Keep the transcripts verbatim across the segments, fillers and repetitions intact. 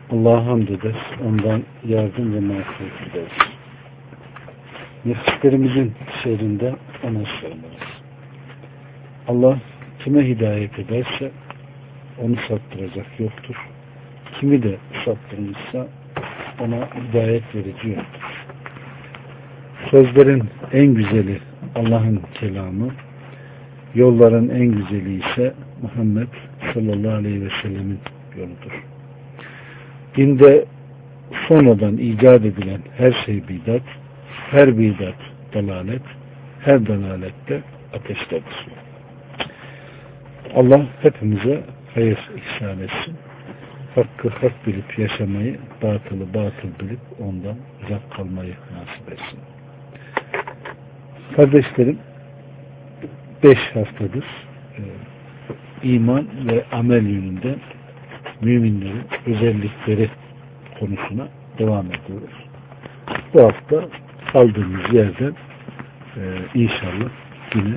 Allah'a hamd ederiz. Ondan yardım ve mağfiret ederiz. Nefislerimizin şerrinden ona sığınırız. Allah kime hidayet ederse onu saptıracak yoktur. Kimi de saptırmışsa ona hidayet verici yoktur. Sözlerin en güzeli Allah'ın kelamı, yolların en güzeli ise Muhammed sallallahu aleyhi ve sellemin yoludur. Dinde sonradan icat edilen her şey bidat, her bidat dalalet, her dalalette ateştedir. Allah hepimize hayır ihsan etsin. Hakkı hak bilip yaşamayı, batılı batıl bilip ondan uzak kalmayı nasip etsin. Kardeşlerim, beş haftadır e, iman ve amel yönünde müminlerin özellikleri konusuna devam ediyoruz. Bu hafta kaldığımız yerden e, inşallah yine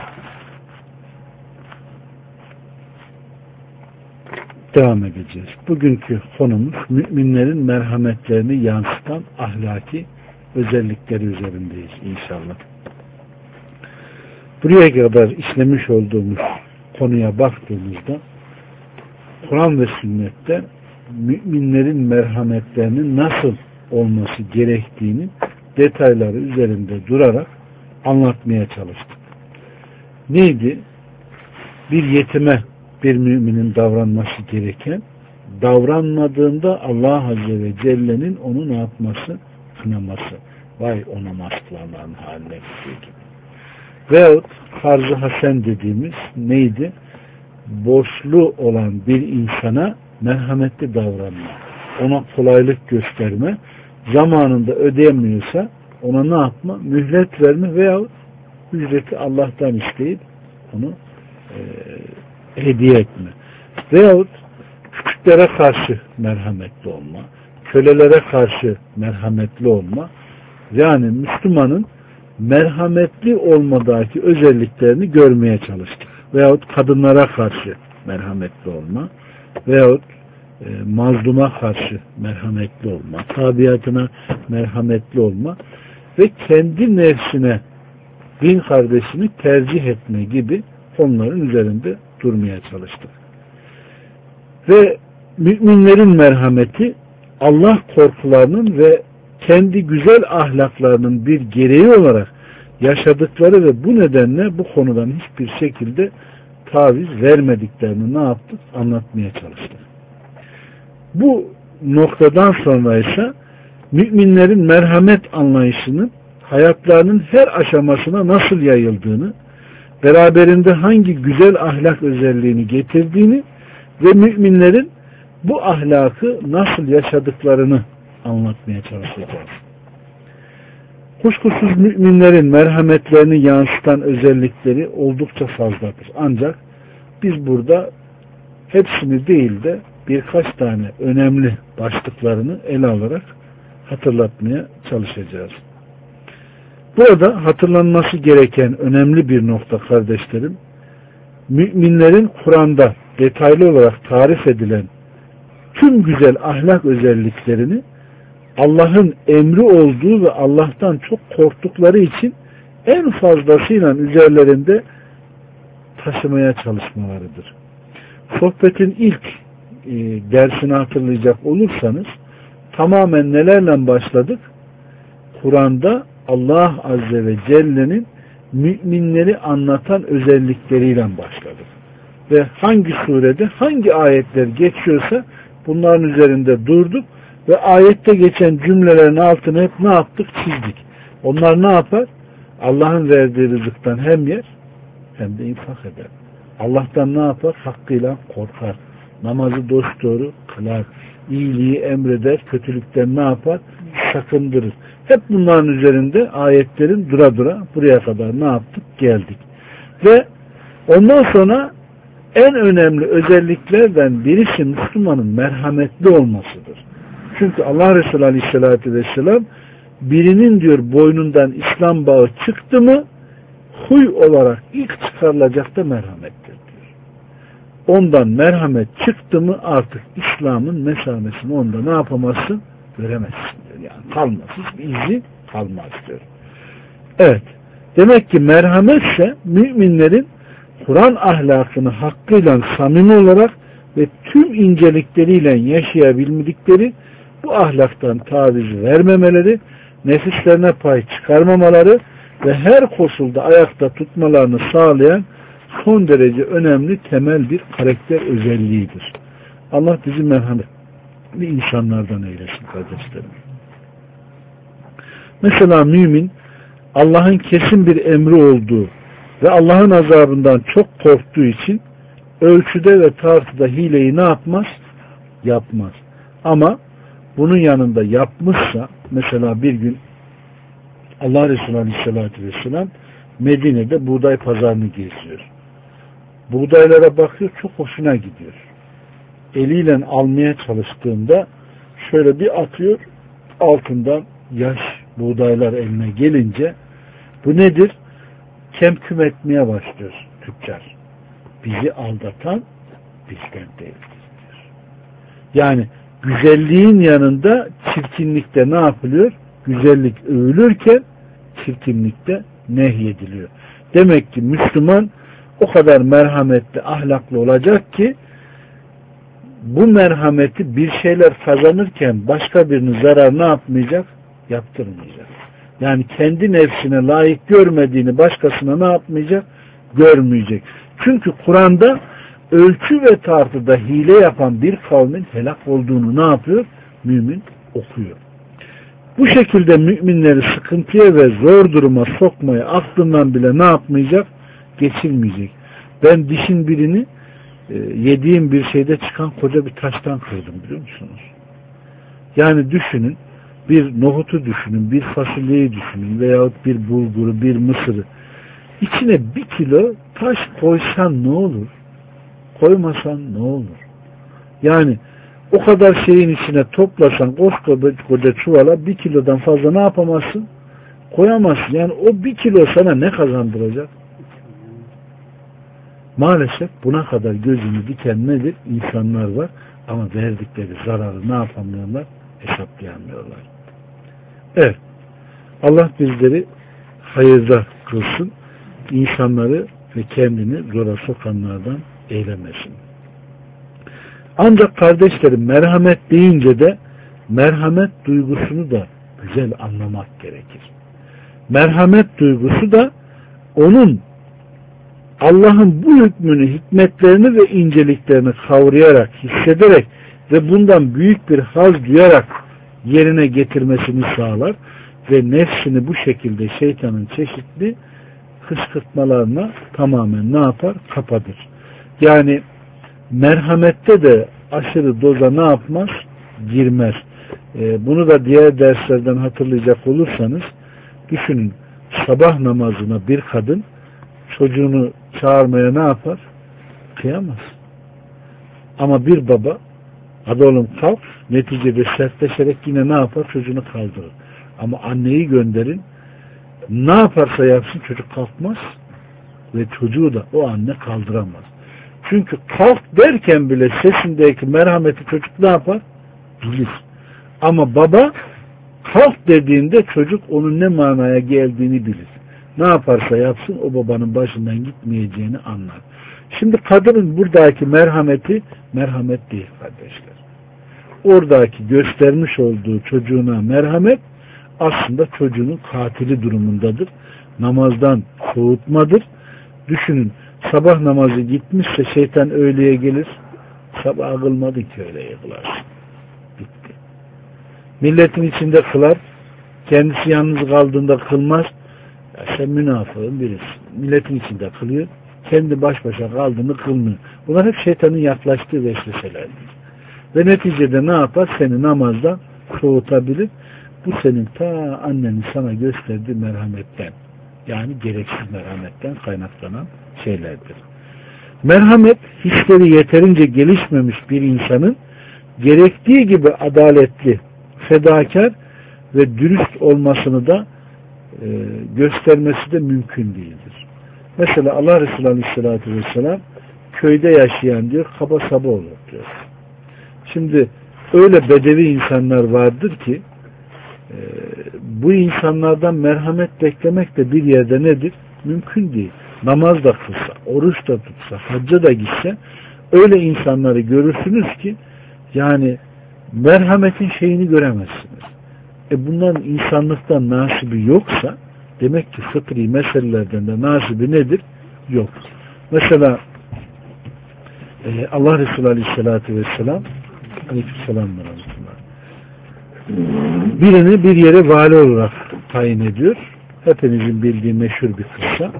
devam edeceğiz. Bugünkü konumuz müminlerin merhametlerini yansıtan ahlaki özellikleri üzerindeyiz inşallah. Buraya kadar işlemiş olduğumuz konuya baktığımızda Kur'an ve sünnette müminlerin merhametlerinin nasıl olması gerektiğini detayları üzerinde durarak anlatmaya çalıştık. Neydi? Bir yetime bir müminin davranması gereken, davranmadığında Allah Azze ve Celle'nin onu ne yapması? Kınaması. Vay o namaz kılanların haline gittiği gibi. Veyahut harz-ı hasen dediğimiz neydi? Borçlu olan bir insana merhametli davranma, ona kolaylık gösterme, zamanında ödeyemiyorsa ona ne yapma? Mühlet verme veyahut ücreti Allah'tan isteyip onu e, hediye etme. Veyahut küçüklere karşı merhametli olma, kölelere karşı merhametli olma, yani Müslümanın merhametli olmadaki özelliklerini görmeye çalıştık. Veyahut kadınlara karşı merhametli olma, veyahut e, mazluma karşı merhametli olma, tabiatına merhametli olma ve kendi nefsine, din kardeşini tercih etme gibi konuların üzerinde durmaya çalıştık. Ve müminlerin merhameti Allah korkularının ve kendi güzel ahlaklarının bir gereği olarak yaşadıkları ve bu nedenle bu konudan hiçbir şekilde taviz vermediklerini ne yaptık? Anlatmaya çalıştık. Bu noktadan sonra ise müminlerin merhamet anlayışının hayatlarının her aşamasına nasıl yayıldığını, beraberinde hangi güzel ahlak özelliğini getirdiğini ve müminlerin bu ahlakı nasıl yaşadıklarını anlatmaya çalışacağız. Kuşkusuz müminlerin merhametlerini yansıtan özellikleri oldukça fazladır. Ancak biz burada hepsini değil de birkaç tane önemli başlıklarını ele alarak hatırlatmaya çalışacağız. Burada hatırlanması gereken önemli bir nokta kardeşlerim, müminlerin Kur'an'da detaylı olarak tarif edilen tüm güzel ahlak özelliklerini Allah'ın emri olduğu ve Allah'tan çok korktukları için en fazlasıyla üzerlerinde taşımaya çalışmalarıdır. Sohbetin ilk e, dersini hatırlayacak olursanız tamamen nelerle başladık? Kur'an'da Allah Azze ve Celle'nin müminleri anlatan özellikleriyle başladık. Ve hangi surede hangi ayetler geçiyorsa bunların üzerinde durduk ve ayette geçen cümlelerin altını hep ne yaptık? Çizdik. Onlar ne yapar? Allah'ın verdiği rızıktan hem yer hem de infak eder. Allah'tan ne yapar? Hakkıyla korkar. Namazı dosdoğru kılar. İyiliği emreder. Kötülükten ne yapar? Sakındırır. Hep bunların üzerinde ayetlerin dura dura buraya kadar ne yaptık? Geldik. Ve ondan sonra en önemli özelliklerden birisi Müslümanın merhametli olmasıdır. Çünkü Allah Resulü Aleyhisselatü Vesselam birinin diyor boynundan İslam bağı çıktı mı huy olarak ilk çıkarılacak da merhamettir diyor. ondan merhamet çıktı mı artık İslam'ın mesamesini onda ne yapamazsın? Göremezsin diyor. Yani kalmaz. Hiçbir izi kalmaz diyor. Evet. Demek ki merhametse müminlerin Kur'an ahlakını hakkıyla samimi olarak ve tüm incelikleriyle yaşayabildikleri, bu ahlaktan taviz vermemeleri, nefislerine pay çıkarmamaları ve her koşulda ayakta tutmalarını sağlayan son derece önemli temel bir karakter özelliğidir. Allah bizi merhametli insanlardan eylesin kardeşlerim. Mesela mümin Allah'ın kesin bir emri olduğu ve Allah'ın azabından çok korktuğu için ölçüde ve tartıda hileyi ne yapmaz? Yapmaz. Ama bunun yanında yapmışsa, mesela bir gün Allah Resulü Aleyhisselatü Vesselam Medine'de buğday pazarını geziyor. Buğdaylara bakıyor, çok hoşuna gidiyor. Eliyle almaya çalıştığında şöyle bir atıyor, altından yaş buğdaylar eline gelince bu nedir? Kemküm etmeye başlıyor tüccar. Bizi aldatan bizden değildir diyor. Yani güzelliğin yanında çirkinlikte ne yapılıyor? Güzellik övülürken çirkinlikte nehyediliyor. Demek ki Müslüman o kadar merhametli, ahlaklı olacak ki bu merhameti bir şeyler kazanırken başka birinin zarar ne yapmayacak? Yaptırmayacak. Yani kendi nefsine layık görmediğini başkasına ne yapmayacak? Görmeyecek. Çünkü Kur'an'da ölçü ve tartıda hile yapan bir kavmin helak olduğunu ne yapıyor? Mümin okuyor. Bu şekilde müminleri sıkıntıya ve zor duruma sokmaya aklından bile ne yapmayacak? Geçirmeyecek. Ben dişin birini e, yediğim bir şeyde çıkan koca bir taştan kırdım, biliyor musunuz? Yani düşünün, bir nohutu düşünün, bir fasulyeyi düşünün veyahut bir bulguru, bir mısırı. İçine bir kilo taş koysan ne olur? Koymasan ne olur? Yani o kadar şeyin içine toplasan koskoca koca çuvala bir kilodan fazla ne yapamazsın? Koyamazsın. Yani o bir kilo sana ne kazandıracak? Maalesef buna kadar gözünü diken nedir? İnsanlar var ama verdikleri zararı ne yapamıyorlar? Hesaplayamıyorlar. Evet. Allah bizleri hayırda kılsın. İnsanları ve kendini zora sokanlardan eylemesin. Ancak kardeşlerim, merhamet deyince de merhamet duygusunu da güzel anlamak gerekir. Merhamet duygusu da onun Allah'ın bu hükmünü, hikmetlerini ve inceliklerini kavrayarak, hissederek ve bundan büyük bir haz duyarak yerine getirmesini sağlar ve nefsini bu şekilde şeytanın çeşitli kışkırtmalarına tamamen ne yapar? Kapatır. Yani merhamette de aşırı doza ne yapmaz? Girmez. Ee, bunu da diğer derslerden hatırlayacak olursanız düşünün, sabah namazına bir kadın çocuğunu çağırmaya ne yapar? Kıyamaz. Ama bir baba hadi oğlum kalk, neticede sertleşerek yine ne yapar? Çocuğunu kaldırır. Ama anneyi gönderin, ne yaparsa yapsın çocuk kalkmaz ve çocuğu da o anne kaldıramaz. Çünkü kalk derken bile sesindeki merhameti çocuk ne yapar? Bilir. Ama baba kalk dediğinde çocuk onun ne manaya geldiğini bilir. Ne yaparsa yapsın o babanın başından gitmeyeceğini anlar. Şimdi kadının buradaki merhameti merhamet değil kardeşler. Oradaki göstermiş olduğu çocuğuna merhamet aslında çocuğunun katili durumundadır. Namazdan soğutmadır. Düşünün, sabah namazı gitmişse şeytan öğleye gelir. Sabah kılmadı ki öğleye kılarsın. Bitti. Milletin içinde kılar. Kendisi yalnız kaldığında kılmaz. Ya sen münafığın birisin. Milletin içinde kılıyor. Kendi baş başa kaldığını kılmıyor. Bunlar hep şeytanın yaklaştığı vesveselerdir. Ve neticede ne yapar? Seni namazdan soğutabilir. Bu senin ta annenin sana gösterdiği merhametten, yani gereksiz merhametten kaynaklanan şeylerdir. Merhamet, hisleri yeterince gelişmemiş bir insanın gerektiği gibi adaletli, fedakar ve dürüst olmasını da e, göstermesi de mümkün değildir. Mesela Allah Resulü Aleyhisselatü Vesselam köyde yaşayan diyor kaba saba olur diyor. Şimdi öyle bedevi insanlar vardır ki e, bu insanlardan merhamet beklemek de bir yerde nedir? Mümkün değil. Namaz da kılsa, oruç da tutsa, hacca da gitse öyle insanları görürsünüz ki yani merhametin şeyini göremezsiniz. E bunların insanlıktan nasibi yoksa demek ki fıtri meselelerden de nasibi nedir? Yok. Mesela e, Allah Resulü Aleyhisselatü Vesselam Aleykümselam birini bir yere vali olarak tayin ediyor. Hepinizin bildiği meşhur bir kıssa.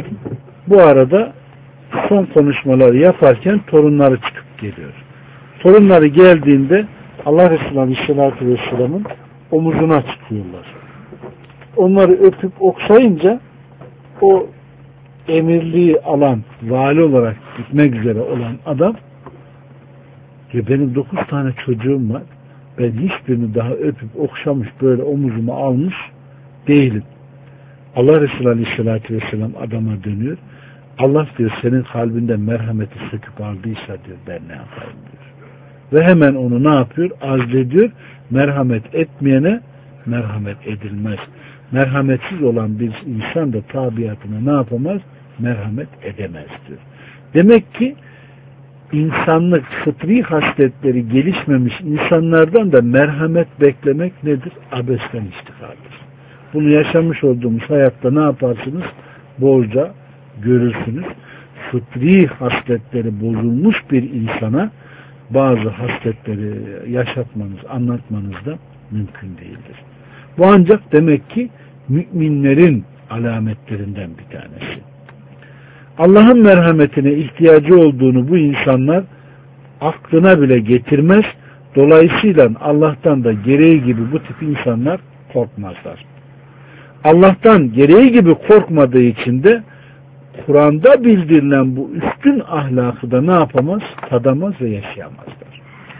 Bu arada son konuşmaları yaparken torunları çıkıp geliyor. Torunları geldiğinde Allah Resulü Aleyhisselatü Vesselam'ın omuzuna çıkıyorlar. Onları öpüp okşayınca o emirliği alan, vali olarak gitmek üzere olan adam diyor, benim dokuz tane çocuğum var. Ben hiçbirini daha öpüp okşamış böyle omuzuma almış değilim. Allah Resulü Aleyhisselatü Vesselam adama dönüyor. Allah diyor senin kalbinden merhameti söküp aldıysa diyor ben ne yapayım diyor. Ve hemen onu ne yapıyor? Azlediyor. Merhamet etmeyene merhamet edilmez. Merhametsiz olan bir insan da tabiatına ne yapamaz? Merhamet edemez diyor. Demek ki insanlık fıtri hasletleri gelişmemiş insanlardan da merhamet beklemek nedir? Abesten iştihaldir. Bunu yaşamış olduğumuz hayatta ne yaparsınız? Bolca görürsünüz. Fıtri hasletleri bozulmuş bir insana bazı hasletleri yaşatmanız, anlatmanız da mümkün değildir. Bu ancak demek ki müminlerin alametlerinden bir tanesi. Allah'ın merhametine ihtiyacı olduğunu bu insanlar aklına bile getirmez. Dolayısıyla Allah'tan da gereği gibi bu tip insanlar korkmazlar. Allah'tan gereği gibi korkmadığı için de Kur'an'da bildirilen bu üstün ahlakı da ne yapamaz? Tadamaz ve yaşayamazlar.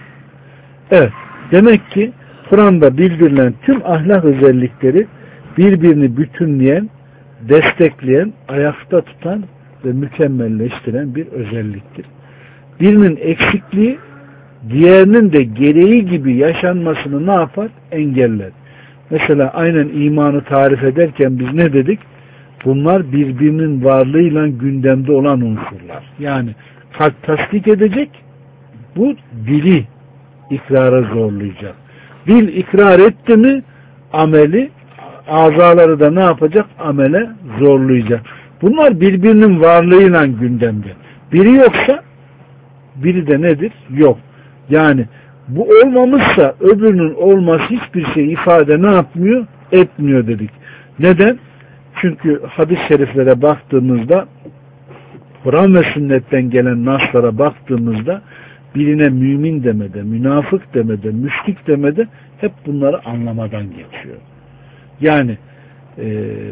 Evet, demek ki Kur'an'da bildirilen tüm ahlak özellikleri birbirini bütünleyen, destekleyen, ayakta tutan ve mükemmelleştiren bir özelliktir. Birinin eksikliği diğerinin de gereği gibi yaşanmasını ne yapar? Engeller. Mesela aynen imanı tarif ederken biz ne dedik? Bunlar birbirinin varlığıyla gündemde olan unsurlar. Yani kalp tasdik edecek, bu dili ikrara zorlayacak. Dil ikrar etti mi ameli, azaları da ne yapacak? Amele zorlayacak. Bunlar birbirinin varlığıyla gündemde. Biri yoksa biri de nedir? Yok. Yani bu olmamışsa öbürünün olması hiçbir şey ifade ne yapmıyor? Etmiyor dedik. Neden? Çünkü hadis-i şeriflere baktığımızda Kur'an ve sünnetten gelen naslara baktığımızda birine mümin demede, münafık demede, müşrik demede hep bunları anlamadan geçiyor. Yani e,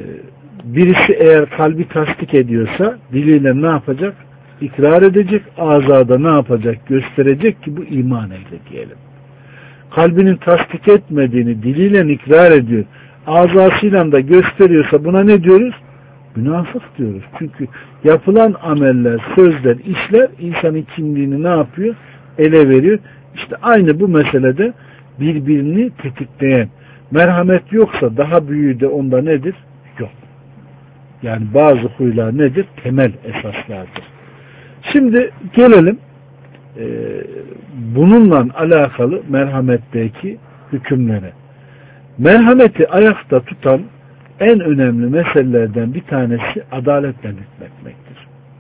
birisi eğer kalbi tasdik ediyorsa diliyle ne yapacak? İkrar edecek, azada ne yapacak? Gösterecek ki bu iman eyle diyelim. Kalbinin tasdik etmediğini diliyle ikrar ediyor, azasıyla da gösteriyorsa buna ne diyoruz? Münafık diyoruz. Çünkü yapılan ameller, sözler, işler insanın kimliğini ne yapıyor? Ele veriyor. İşte aynı bu meselede birbirini tetikleyen, merhamet yoksa daha büyüğü de onda nedir? Yok. Yani bazı huylar nedir? Temel esaslardır. Şimdi gelelim e, bununla alakalı merhametteki hükümlere. Merhameti ayakta tutan en önemli meselelerden bir tanesi adaletle hükmetmektir.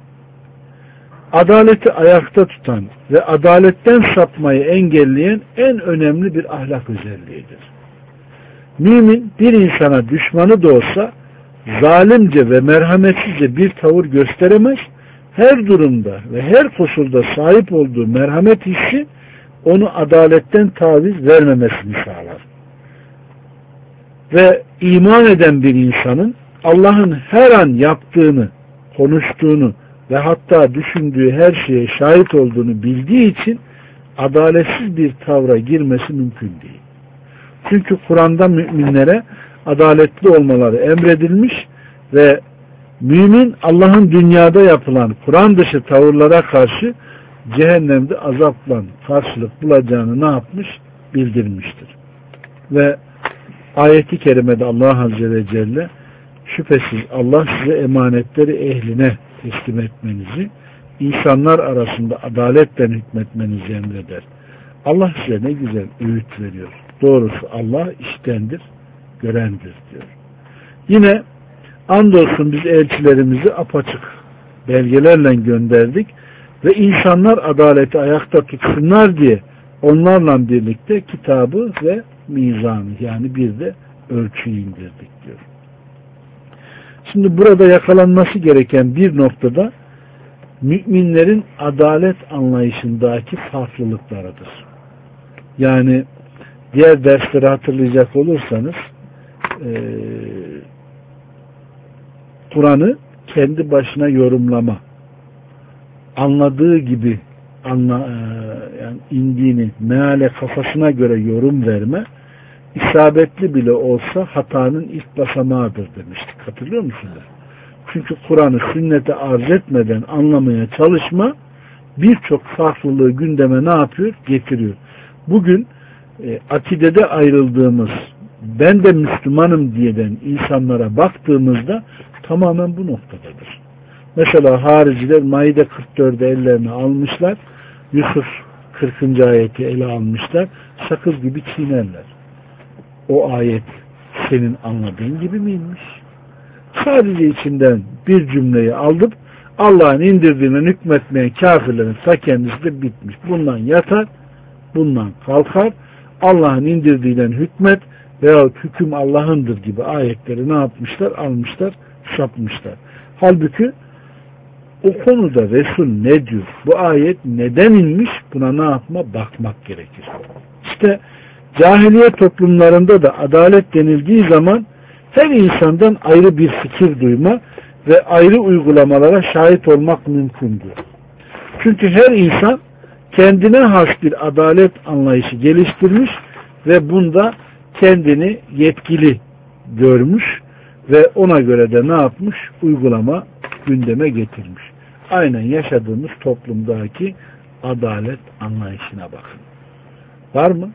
Adaleti ayakta tutan ve adaletten sapmayı engelleyen en önemli bir ahlak özelliğidir. Mümin bir insana düşmanı da olsa zalimce ve merhametsizce bir tavır gösteremez, her durumda ve her koşulda sahip olduğu merhamet hissi onu adaletten taviz vermemesini sağlar. Ve iman eden bir insanın Allah'ın her an yaptığını, konuştuğunu ve hatta düşündüğü her şeye şahit olduğunu bildiği için adaletsiz bir tavra girmesi mümkün değil. Çünkü Kur'an'da müminlere adaletli olmaları emredilmiş ve Mümin Allah'ın dünyada yapılan Kur'an dışı tavırlara karşı cehennemde azapla karşılık bulacağını ne yapmış? Bildirmiştir. Ve ayeti kerimede Allah Azze ve Celle şüphesiz Allah size emanetleri ehline teslim etmenizi, insanlar arasında adaletle hükmetmenizi emreder. Allah size ne güzel öğüt veriyor. Doğrusu Allah iştendir, görendir diyor. Yine andolsun biz elçilerimizi apaçık belgelerle gönderdik ve insanlar adaleti ayakta tutsunlar diye onlarla birlikte kitabı ve mizanı, yani bir de ölçüyü indirdik diyor. Şimdi burada yakalanması gereken bir noktada müminlerin adalet anlayışındaki farklılıklarıdır. Yani diğer dersleri hatırlayacak olursanız e, Kur'an'ı kendi başına yorumlama, anladığı gibi anla, e, yani indiğini meale kafasına göre yorum verme, isabetli bile olsa hatanın ilk basamağıdır demiştik. Hatırlıyor musunuz? Çünkü Kur'an'ı sünnete arz etmeden anlamaya çalışma birçok farklılığı gündeme ne yapıyor? Getiriyor. Bugün e, akidede ayrıldığımız, ben de Müslümanım diyeden insanlara baktığımızda tamamen bu noktadadır. Mesela hariciler Maide kırk dördü ellerine almışlar, Yusuf kırkıncı ayeti ele almışlar, sakız gibi çiğnerler. O ayet senin anladığın gibi miymiş? Sadece içinden bir cümleyi alıp Allah'ın indirdiğine hükmetmeyen kafirlerin ta kendisi de bitmiş. Bundan yatar, bundan kalkar, Allah'ın indirdiğiyle hükmet veyahut hüküm Allah'ındır gibi ayetleri ne yapmışlar? Almışlar, sapmışlar. Halbuki o konuda Resul ne diyor? Bu ayet neden inmiş? Buna ne yapma? Bakmak gerekir. İşte cahiliye toplumlarında da adalet denildiği zaman her insandan ayrı bir fikir duyma ve ayrı uygulamalara şahit olmak mümkündür. Çünkü her insan kendine has bir adalet anlayışı geliştirmiş ve bunda kendini yetkili görmüş ve ona göre de ne yapmış? Uygulama gündeme getirmiş. Aynen yaşadığımız toplumdaki adalet anlayışına bakın. Var mı?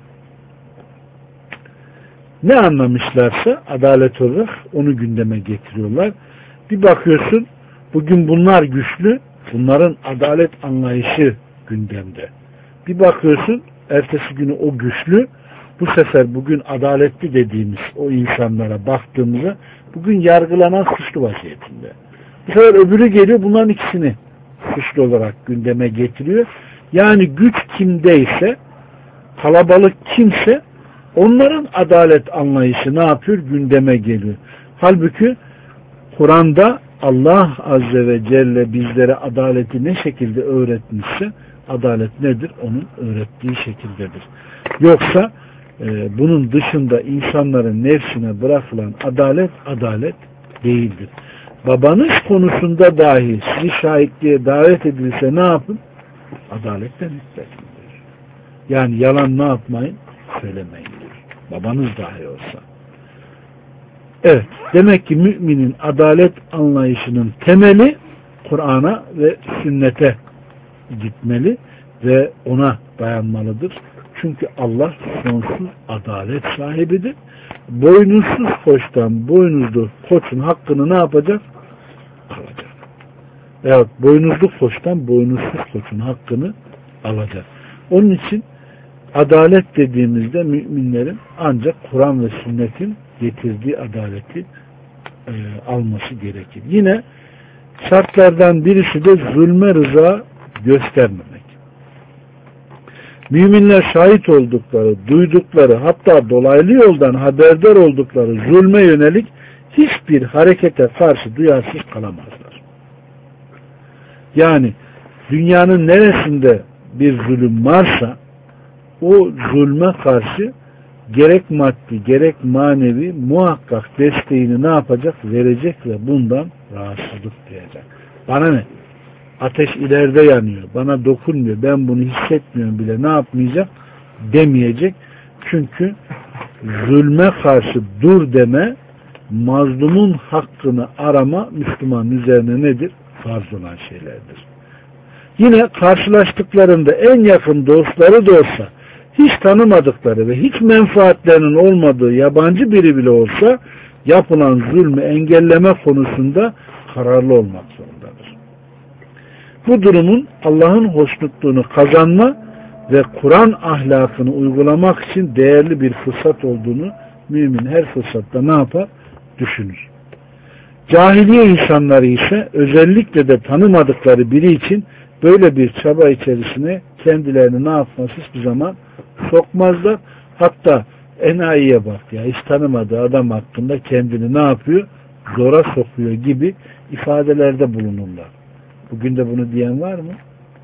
Ne anlamışlarsa adalet olarak onu gündeme getiriyorlar. Bir bakıyorsun bugün bunlar güçlü, bunların adalet anlayışı gündemde. Bir bakıyorsun ertesi günü o güçlü, bu sefer bugün adaletli dediğimiz o insanlara baktığımızda bugün yargılanan suçlu vaziyetinde. Bu sefer öbürü geliyor, bunların ikisini suçlu olarak gündeme getiriyor. Yani güç kimdeyse, kalabalık kimse onların adalet anlayışı ne yapıyor? Gündeme geliyor. Halbuki Kur'an'da Allah Azze ve Celle bizlere adaleti ne şekilde öğretmişse adalet nedir? Onun öğrettiği şekildedir. Yoksa e, bunun dışında insanların nefsine bırakılan adalet adalet değildir. Babanız konusunda dahi sizi şahitliğe davet edilse ne yapın? Adaletten hükmetin. Yani yalan ne yapmayın? Söylemeyin. Babanız dahi olsa. Evet. Demek ki müminin adalet anlayışının temeli Kur'an'a ve sünnete gitmeli ve ona dayanmalıdır. Çünkü Allah sonsuz adalet sahibidir. Boynuzsuz koçtan boynuzlu koçun hakkını ne yapacak? Alacak. Veyahut boynuzlu koçtan boynuzsuz koçun hakkını alacak. Onun için adalet dediğimizde müminlerin ancak Kur'an ve sünnetin getirdiği adaleti e, alması gerekir. Yine şartlardan birisi de zulme rıza göstermemek. Müminler şahit oldukları, duydukları, hatta dolaylı yoldan haberdar oldukları zulme yönelik hiçbir harekete karşı duyarsız kalamazlar. Yani dünyanın neresinde bir zulüm varsa o zulme karşı gerek maddi gerek manevi muhakkak desteğini ne yapacak? Verecek ve bundan rahatsızlık duyacak. Bana ne? Ateş ileride yanıyor. Bana dokunmuyor. Ben bunu hissetmiyorum bile. Ne yapmayacak? Demeyecek. Çünkü zulme karşı dur deme mazlumun hakkını arama Müslüman üzerine nedir? Farz olan şeylerdir. Yine karşılaştıklarında en yakın dostları da olsa, hiç tanımadıkları ve hiç menfaatlerinin olmadığı yabancı biri bile olsa yapılan zulmü engelleme konusunda kararlı olmak zorundadır. Bu durumun Allah'ın hoşnutluğunu kazanma ve Kur'an ahlakını uygulamak için değerli bir fırsat olduğunu mümin her fırsatta ne yapar? Düşünür. Cahiliye insanları ise özellikle de tanımadıkları biri için böyle bir çaba içerisine kendilerini ne yapmaz hiçbir zaman sokmazlar. Hatta enayiye bak ya, hiç tanımadığı adam hakkında kendini ne yapıyor? Zora sokuyor gibi ifadelerde bulunurlar. Bugün de bunu diyen var mı?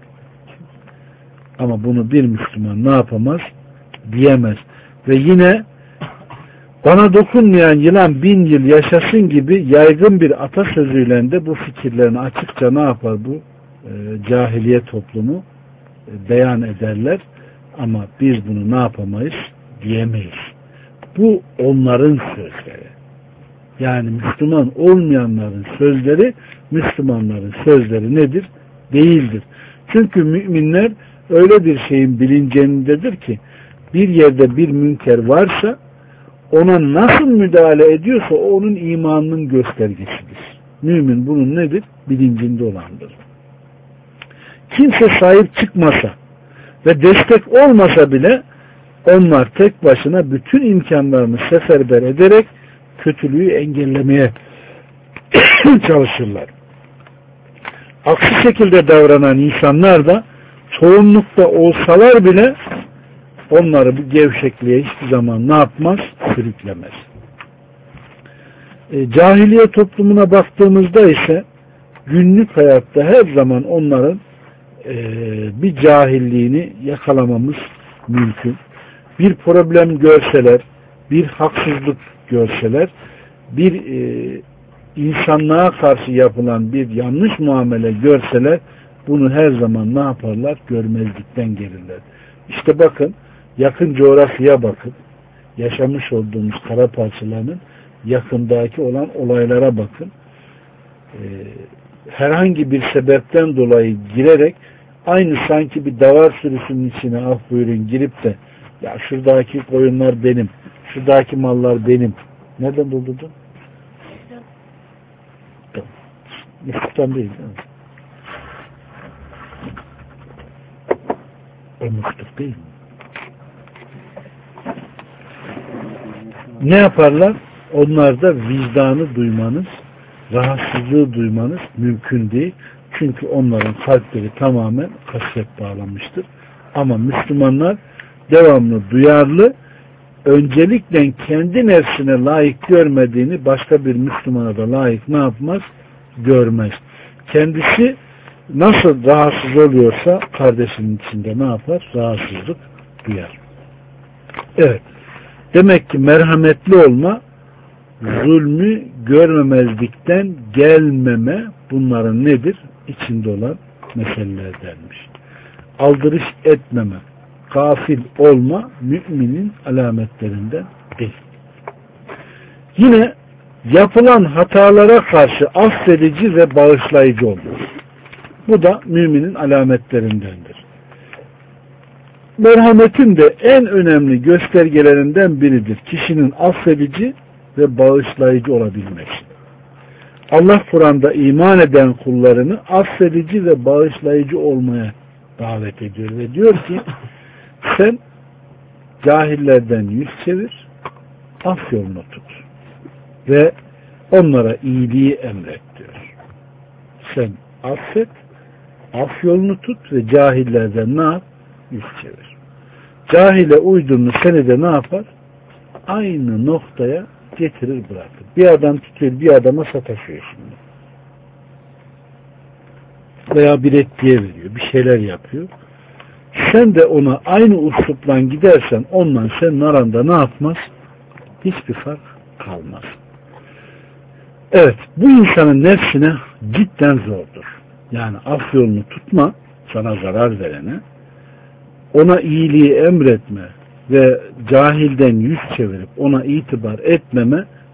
Ama bunu bir Müslüman ne yapamaz? Diyemez. Ve yine bana dokunmayan yılan bin yıl yaşasın gibi yaygın bir atasözüyle de bu fikirlerini açıkça ne yapar bu e, cahiliye toplumu e, beyan ederler. Ama biz bunu ne yapamayız? Diyemeyiz. Bu onların sözleri. Yani Müslüman olmayanların sözleri Müslümanların sözleri nedir? Değildir. Çünkü müminler öyle bir şeyin bilincindedir ki bir yerde bir münker varsa ona nasıl müdahale ediyorsa o onun imanının göstergesidir. Mümin bunun nedir? Bilincinde olandır. Kimse sahip çıkmasa ve destek olmasa bile onlar tek başına bütün imkanlarını seferber ederek kötülüğü engellemeye çalışırlar. Aksi şekilde davranan insanlar da çoğunlukta olsalar bile onları bu gevşekliğe hiçbir zaman ne yapmaz? Sürüklemez. E, cahiliye toplumuna baktığımızda ise günlük hayatta her zaman onların e, bir cahilliğini yakalamamız mümkün. Bir problem görseler, bir haksızlık görseler, bir e, insanlığa karşı yapılan bir yanlış muamele görseler bunu her zaman ne yaparlar? Görmezlikten gelirler. İşte bakın, yakın coğrafyaya bakın, yaşamış olduğumuz kara parçalarının yakındaki olan olaylara bakın. Ee, herhangi bir sebepten dolayı girerek aynı sanki bir davar sürüsünün içine af buyurun girip de ya şuradaki koyunlar benim, şuradaki mallar benim. Nereden buldun? Musluktan değil, değil mi? O musluk değil mi? Ne yaparlar? Onlar da vicdanı duymanız, rahatsızlığı duymanız mümkün değil. Çünkü onların kalpleri tamamen kasvet bağlamıştır. Ama Müslümanlar devamlı duyarlı, öncelikle kendi nefsine layık görmediğini başka bir Müslümana da layık ne yapmaz? Görmez. Kendisi nasıl rahatsız oluyorsa kardeşinin içinde ne yapar? Rahatsızlık duyar. Evet. Demek ki merhametli olma, zulmü görmemezlikten gelmeme bunların nedir? İçinde olan meselelerdenmiş. Aldırış etmeme, gafil olma müminin alametlerinden değil. Yine yapılan hatalara karşı affedici ve bağışlayıcı olmak. Bu da müminin alametlerindendir. Merhametin de en önemli göstergelerinden biridir. Kişinin affedici ve bağışlayıcı olabilmesi. Allah Kur'an'da iman eden kullarını affedici ve bağışlayıcı olmaya davet ediyor ve diyor ki sen cahillerden yüz çevir, af yolunu tut ve onlara iyiliği emret diyor. Sen affet, af yolunu tut ve cahillerden ne yap? Yüz çevir. Cahile uydurunu seni de ne yapar? Aynı noktaya getirir bırakır. Bir adam tutuyor, bir adama sataşıyor şimdi. Veya bir etkiye veriyor, bir şeyler yapıyor. Sen de ona aynı uslupla gidersen ondan senin aranda ne yapmaz? Hiçbir fark kalmaz. Evet, bu insanın nefsine cidden zordur. Yani af yolunu tutma, sana zarar verene, ona iyiliği emretme ve cahilden yüz çevirip ona itibar etmeme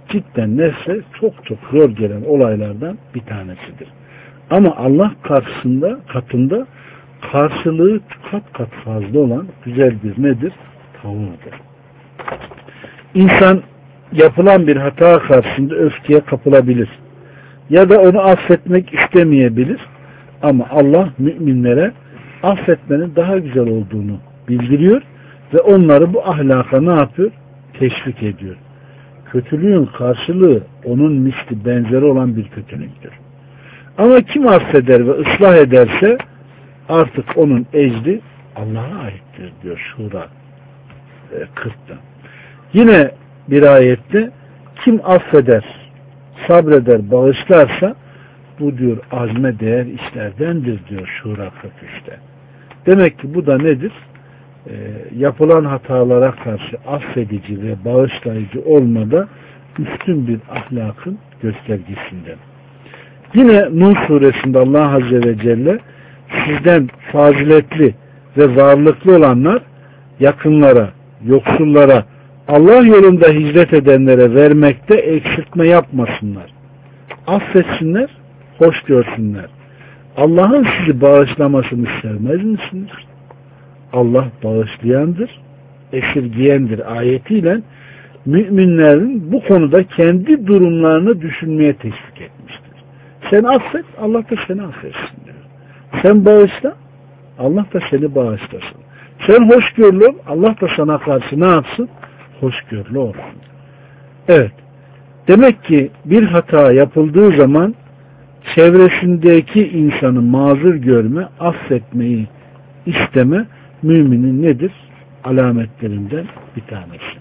cidden nefse çok çok zor gelen olaylardan bir tanesidir. Ama Allah karşısında, katında karşılığı kat kat fazla olan güzel bir nedir? Tavırdır. İnsan yapılan bir hata karşısında öfkeye kapılabilir. Ya da onu affetmek istemeyebilir. Ama Allah müminlere affetmenin daha güzel olduğunu bildiriyor ve onları bu ahlaka ne yapıyor? Teşvik ediyor. Kötülüğün karşılığı onun misli benzeri olan bir kötülüktür. Ama kim affeder ve ıslah ederse artık onun ecri Allah'a aittir diyor Şura kırkta. Yine bir ayette kim affeder, sabreder, bağışlarsa bu diyor azme değer işlerdendir diyor Şura kırk üçte. Demek ki bu da nedir? E, yapılan hatalara karşı affedici ve bağışlayıcı olmada üstün bir ahlakın göstergesinden. Yine Nuh suresinde Allah Azze ve Celle sizden faziletli ve varlıklı olanlar yakınlara, yoksullara, Allah yolunda hicret edenlere vermekte eksiltme yapmasınlar. Affetsinler, hoş görsünler. Allah'ın sizi bağışlamasını istemez misiniz? Allah bağışlayandır, esirgiyendir ayetiyle müminlerin bu konuda kendi durumlarını düşünmeye teşvik etmiştir. Sen affet, Allah da seni affetsin diyor. Sen bağışla, Allah da seni bağışlasın. Sen hoşgörülü ol, Allah da sana karşı ne yapsın? Hoşgörülü olsun. Evet. Demek ki bir hata yapıldığı zaman çevresindeki insanı mazur görme, affetmeyi isteme müminin nedir? Alametlerinden bir tanesi.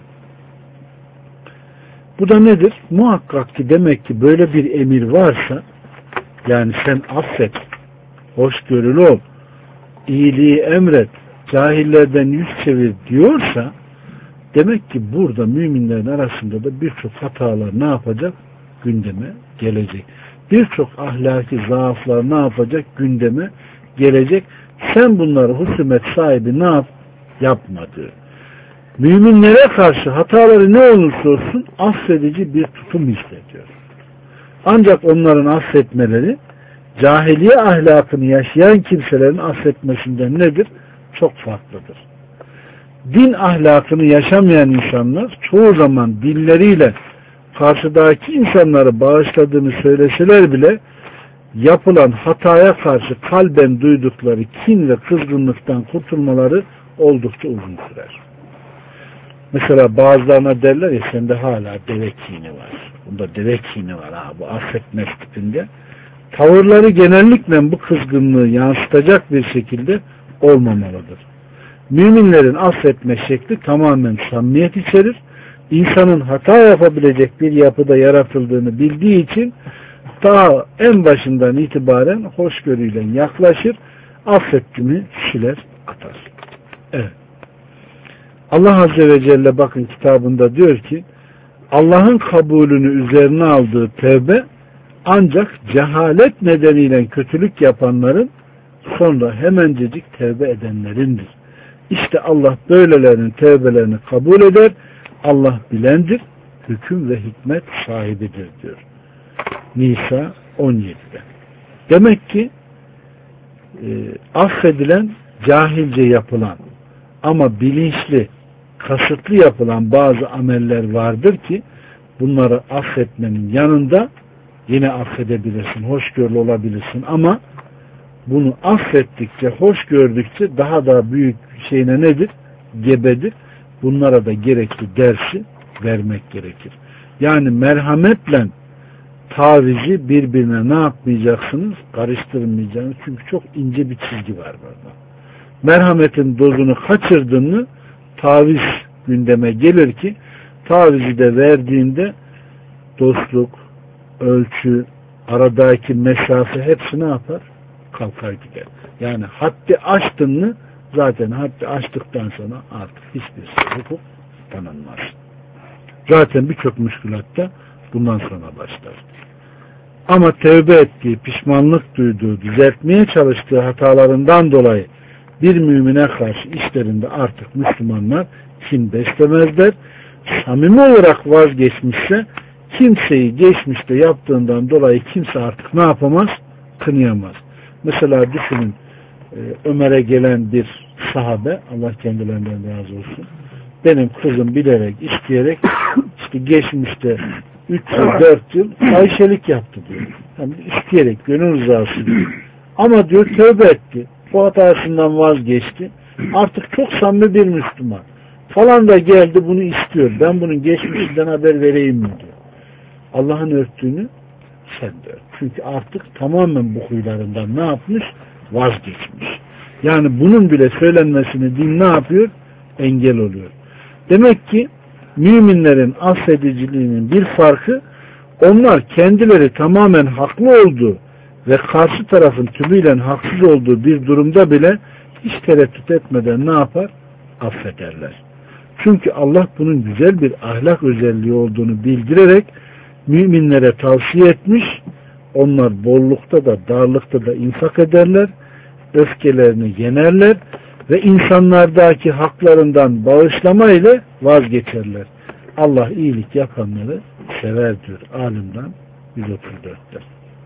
Bu da nedir? Muhakkak ki demek ki böyle bir emir varsa, yani sen affet, hoşgörülü ol, iyiliği emret, cahillerden yüz çevir diyorsa, demek ki burada müminlerin arasında da birçok hatalar ne yapacak? Gündeme gelecek. Birçok ahlaki zaaflar ne yapacak? Gündeme gelecek. Sen bunları husumet sahibi ne yap? Yapma diyor. Müminlere karşı hataları ne olursa olsun affedici bir tutum hissediyor. Ancak onların affetmeleri cahiliye ahlakını yaşayan kimselerin affetmesinden nedir? Çok farklıdır. Din ahlakını yaşamayan insanlar çoğu zaman dilleriyle karşıdaki insanları bağışladığını söyleseler bile yapılan hataya karşı kalben duydukları kin ve kızgınlıktan kurtulmaları oldukça uzun sürer. Mesela bazılarına derler ya sende hala deve kini var. Bunda deve kini var ha, bu affetmez tipinde. Tavırları genellikle bu kızgınlığı yansıtacak bir şekilde olmamalıdır. Müminlerin affetme şekli tamamen samimiyet içerir. İnsanın hata yapabilecek bir yapıda yaratıldığını bildiği için daha en başından itibaren hoşgörüyle yaklaşır, affettiğini siler atar. Evet. Allah Azze ve Celle bakın kitabında diyor ki Allah'ın kabulünü üzerine aldığı tevbe ancak cehalet nedeniyle kötülük yapanların sonra hemencecik tevbe edenlerindir. İşte Allah böylelerinin tevbelerini kabul eder. Allah bilendir, hüküm ve hikmet sahibidir diyor. Nisa on yedide. Demek ki e, affedilen cahilce yapılan ama bilinçli, kasıtlı yapılan bazı ameller vardır ki bunları affetmenin yanında yine affedebilirsin, hoşgörülü olabilirsin ama bunu affettikçe, hoş gördükçe daha da büyük şeyine nedir? Gebedir. Bunlara da gerekli dersi vermek gerekir. Yani merhametle tavizi birbirine ne yapmayacaksınız? Karıştırmayacaksınız. Çünkü çok ince bir çizgi var burada. Merhametin dozunu kaçırdın mı taviz gündeme gelir ki tavizi de verdiğinde dostluk, ölçü, aradaki mesafe hepsi ne yapar? Kalkar gider. Yani haddi aştın mı zaten haddi aştıktan sonra artık hiçbir hukuk tanınmaz. Zaten birçok müşkülatta bundan sonra başlar. Ama tevbe ettiği, pişmanlık duyduğu, düzeltmeye çalıştığı hatalarından dolayı bir mümine karşı işlerinde artık Müslümanlar kin beslemezler. Samimi olarak vazgeçmişse kimseyi geçmişte yaptığından dolayı kimse artık ne yapamaz? Kınayamaz. Mesela düşünün, Ömer'e gelen bir sahabe, Allah kendilerinden razı olsun, benim kızım bilerek, isteyerek işte geçmişte üç yıl, dört yıl fahişelik yaptı diyor. Yani isteyerek, gönül rızası diyor. Ama diyor tövbe etti. Bu hatasından vazgeçti. Artık çok samimi bir Müslüman. Falan da geldi bunu istiyor. Ben bunun geçmişinden haber vereyim mi diyor. Allah'ın örttüğünü sen de ört. Çünkü artık tamamen bu huylarından ne yapmış? Vazgeçmiş. Yani bunun bile söylenmesini din ne yapıyor? Engel oluyor. Demek ki müminlerin affediciliğinin bir farkı, onlar kendileri tamamen haklı olduğu ve karşı tarafın tümüyle haksız olduğu bir durumda bile hiç tereddüt etmeden ne yapar? Affederler. Çünkü Allah bunun güzel bir ahlak özelliği olduğunu bildirerek müminlere tavsiye etmiş. Onlar bollukta da darlıkta da infak ederler, öfkelerini yenerler ve insanlardaki haklarından bağışlama ile vazgeçerler. Allah iyilik yapanları sever diyor Alim'den yüz otuz dörtte.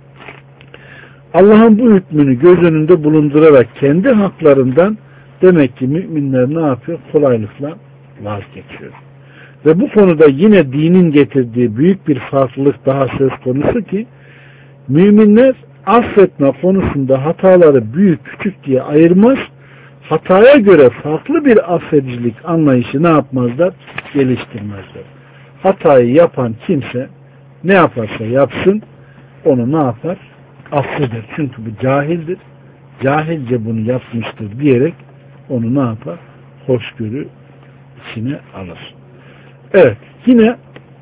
Allah'ın bu hükmünü göz önünde bulundurarak kendi haklarından demek ki müminler ne yapıyor? Kolaylıkla vazgeçiyor. Ve bu konuda yine dinin getirdiği büyük bir farklılık daha söz konusu ki müminler affetme konusunda hataları büyük küçük diye ayırmaz, hataya göre farklı bir affedicilik anlayışı ne yapmazlar? Geliştirmezler. Hatayı yapan kimse ne yaparsa yapsın onu ne yapar? Affeder. Çünkü bu cahildir. Cahilce bunu yapmıştır diyerek onu ne yapar? Hoşgörü içine alır. Evet. Yine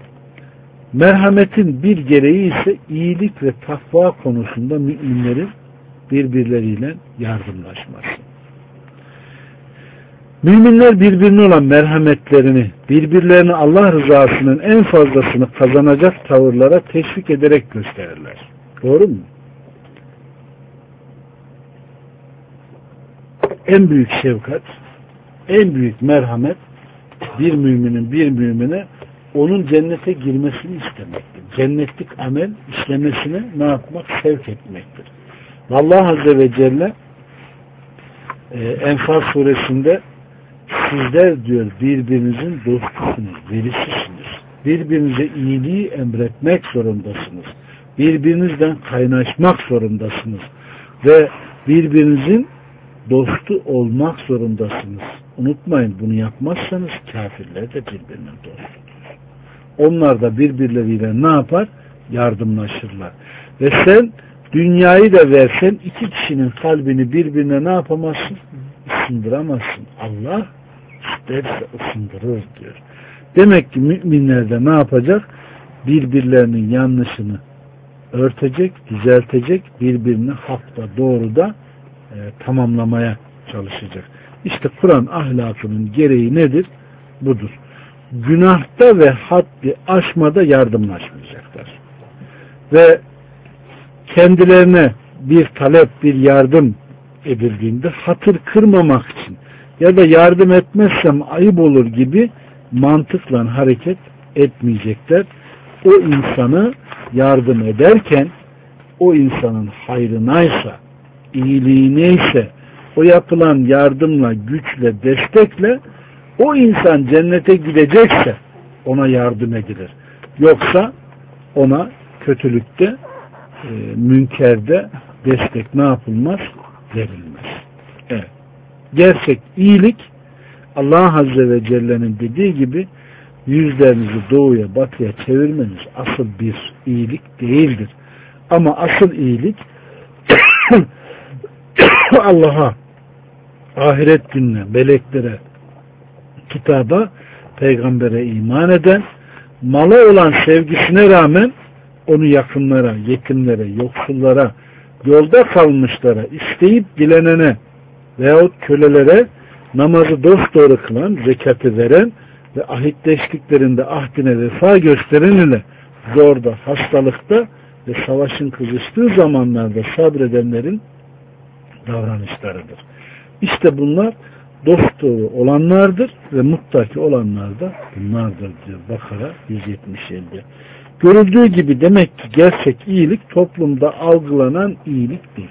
merhametin bir gereği ise iyilik ve takva konusunda müminlerin birbirleriyle yardımlaşması. Müminler birbirine olan merhametlerini, birbirlerine Allah rızasının en fazlasını kazanacak tavırlara teşvik ederek gösterirler. Doğru mu? En büyük şefkat, en büyük merhamet bir müminin bir mümine onun cennete girmesini istemektir. Cennetlik amel işlemesine ne yapmak? Sevk etmektir. Allah Azze ve Celle e, Enfal suresinde sizler diyor birbirinizin dostusunuz, velisisiniz. Birbirinize iyiliği emretmek zorundasınız. Birbirinizden kaynaşmak zorundasınız. Ve birbirinizin dostu olmak zorundasınız. Unutmayın, bunu yapmazsanız kafirler de birbirinin dostudur. Onlar da birbirleriyle ne yapar? Yardımlaşırlar. Ve sen dünyayı da versen iki kişinin kalbini birbirine ne yapamazsın? Isındıramazsın. Allah isterse ısındırır diyor. Demek ki müminler de ne yapacak? Birbirlerinin yanlışını örtecek, düzeltecek, birbirini hakta, doğruda e, tamamlamaya çalışacak. İşte Kur'an ahlakının gereği nedir? Budur. Günahta ve haddi aşmada yardımlaşmayacaklar. Ve kendilerine bir talep, bir yardım edildiğinde hatır kırmamak için ya da yardım etmezsem ayıp olur gibi mantıkla hareket etmeyecekler. O insana yardım ederken o insanın hayrınaysa, iyiliğineyse, o yapılan yardımla, güçle, destekle o insan cennete gidecekse ona yardım edilir. Yoksa ona kötülükte, e, münkerde destek ne yapılmaz? Verilmez. Evet. Gerçek iyilik Allah Azze ve Celle'nin dediği gibi yüzlerinizi doğuya batıya çevirmeniz asıl bir iyilik değildir. Ama asıl iyilik Allah'a, ahiret gününe, meleklere, kitaba, peygambere iman eden, mala olan sevgisine rağmen onu yakınlara, yetimlere, yoksullara, yolda kalmışlara, isteyip dilenene veyahut kölelere namazı dosdoğru kılan, zekatı veren ve ahitleştiklerinde ahdine vefa gösteren ile zorda, hastalıkta ve savaşın kızıştığı zamanlarda sabredenlerin davranışlarıdır. İşte bunlar dosdoğru olanlardır ve muttaki olanlar da bunlardır diyor Bakara yüz yetmiş yedi. Görüldüğü gibi demek ki gerçek iyilik toplumda algılanan iyilik değil.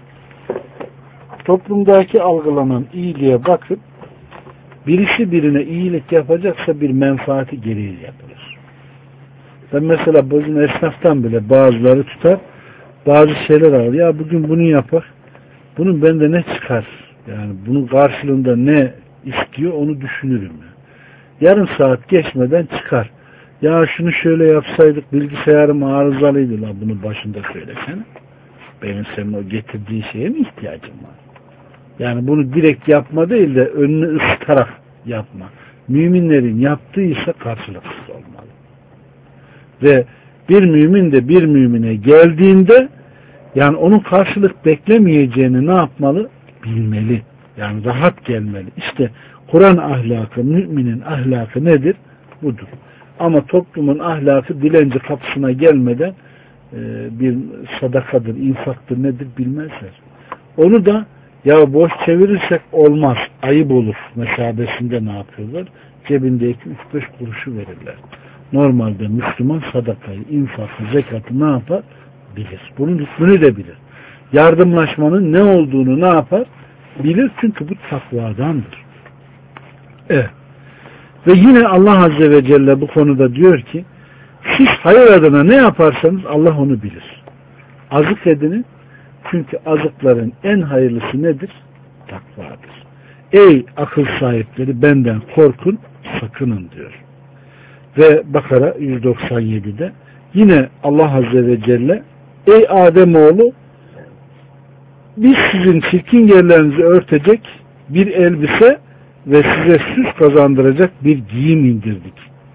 Toplumdaki algılanan iyiliğe bakıp birisi birine iyilik yapacaksa bir menfaati gereği yapılır. Ben mesela bugün esnaftan bile bazıları tutar, bazı şeyler alır. Ya bugün bunu yapar, bunun bende ne çıkar? Yani bunun karşılığında ne istiyor onu düşünürüm. Yarım saat geçmeden çıkar. Ya şunu şöyle yapsaydık, bilgisayarım arızalıydı la, bunu başında söylesene. Benim senin o getirdiği şeye mi ihtiyacım var? Yani bunu direkt yapma değil de önünü ısıtarak yapma. Müminlerin yaptığı ise karşılıksız olmalı. Ve bir mümin de bir mümine geldiğinde yani onun karşılık beklemeyeceğini ne yapmalı? Bilmeli. Yani rahat gelmeli. İşte Kur'an ahlakı, müminin ahlakı nedir? Budur. Ama toplumun ahlakı dilenci kapısına gelmeden e, bir sadakadır, infaktır nedir bilmezler. Onu da ya boş çevirirsek olmaz, ayıp olur mesabesinde ne yapıyorlar? Cebindeki üç beş kuruşu verirler. Normalde Müslüman sadakayı, infakı, zekatı ne yapar? Bilir. Bunun hükmünü de bilir. Yardımlaşmanın ne olduğunu ne yapar? Bilir, çünkü bu takvadandır. Evet. Ve yine Allah Azze ve Celle bu konuda diyor ki siz hayır adına ne yaparsanız Allah onu bilir. Azık edinin, çünkü azıkların en hayırlısı nedir? Takvadır. Ey akıl sahipleri, benden korkun, sakının diyor. Ve Bakara yüz doksan yedi'de yine Allah Azze ve Celle ey Ademoğlu, biz sizin çirkin yerlerinizi örtecek bir elbise ve size süs kazandıracak bir giyim indirdik.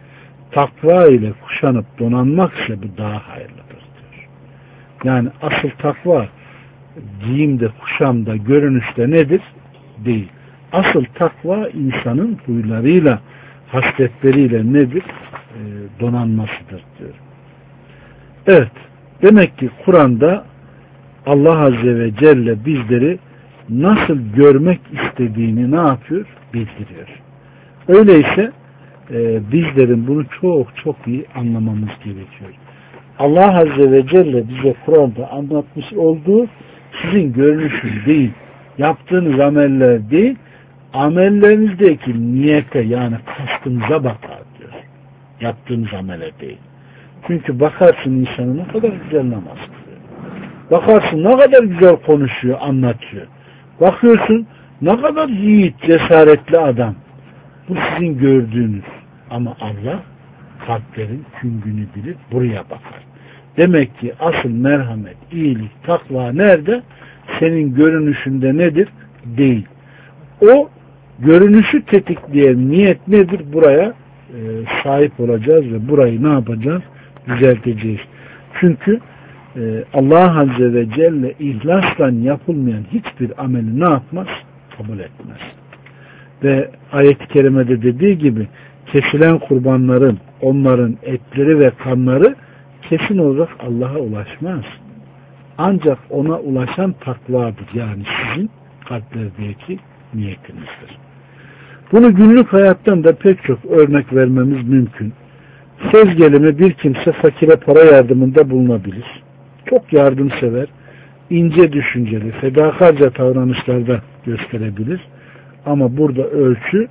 Takva ile kuşanıp donanmak ise bu daha hayırlıdır diyor. Yani asıl takva giyimde, kuşamda, görünüşte nedir? Değil. Asıl takva insanın huylarıyla, hasletleriyle nedir? E, donanmasıdır diyor. Evet. Demek ki Kur'an'da Allah Azze ve Celle bizleri nasıl görmek istediğini ne yapıyor? Bildiriyor. Öyleyse e, bizlerin bunu çok çok iyi anlamamız gerekiyor. Allah Azze ve Celle bize Kur'an'da anlatmış olduğu sizin görünüşünüz değil, yaptığınız ameller değil, amellerinizdeki niyete, yani kastınıza bakar diyor. Yaptığınız amele değil. Çünkü bakarsın insanın ne kadar güzel namaz kılıyor. Bakarsın ne kadar güzel konuşuyor, anlatıyor. Bakıyorsun ne kadar yiğit, cesaretli adam. Bu sizin gördüğünüz. Ama Allah kalplerin küngünü bilir, buraya bakar. Demek ki asıl merhamet, iyilik, takva nerede? Senin görünüşünde nedir? Değil. O görünüşü tetikleyen niyet nedir? Buraya e, sahip olacağız ve burayı ne yapacağız? Düzelteceğiz. Çünkü e, Allah Azze ve Celle ihlasla yapılmayan hiçbir ameli ne yapmaz? Kabul etmez. Ve ayet-i kerimede dediği gibi kesilen kurbanların, onların etleri ve kanları kesin olarak Allah'a ulaşmaz. Ancak ona ulaşan takvadır. Yani sizin kalplerdeki niyetinizdir. Bunu günlük hayattan da pek çok örnek vermemiz mümkün. Söz gelimi bir kimse fakire para yardımında bulunabilir. Çok yardımsever, ince düşünceli, fedakarca davranışlarda gösterebilir. Ama burada ölçü